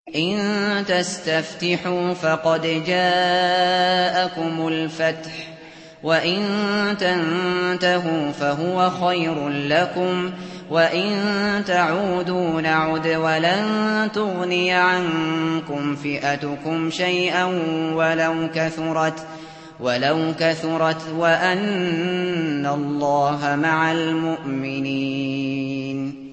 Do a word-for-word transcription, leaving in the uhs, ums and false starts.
إن تستفتحوا فقد جاءكم الفتح وإن تنتهوا فهو خير لكم وإن تعودوا نعد ولن تغني عنكم فئتكم شيئا ولو كثرت ولو كثرت وأن الله مع المؤمنين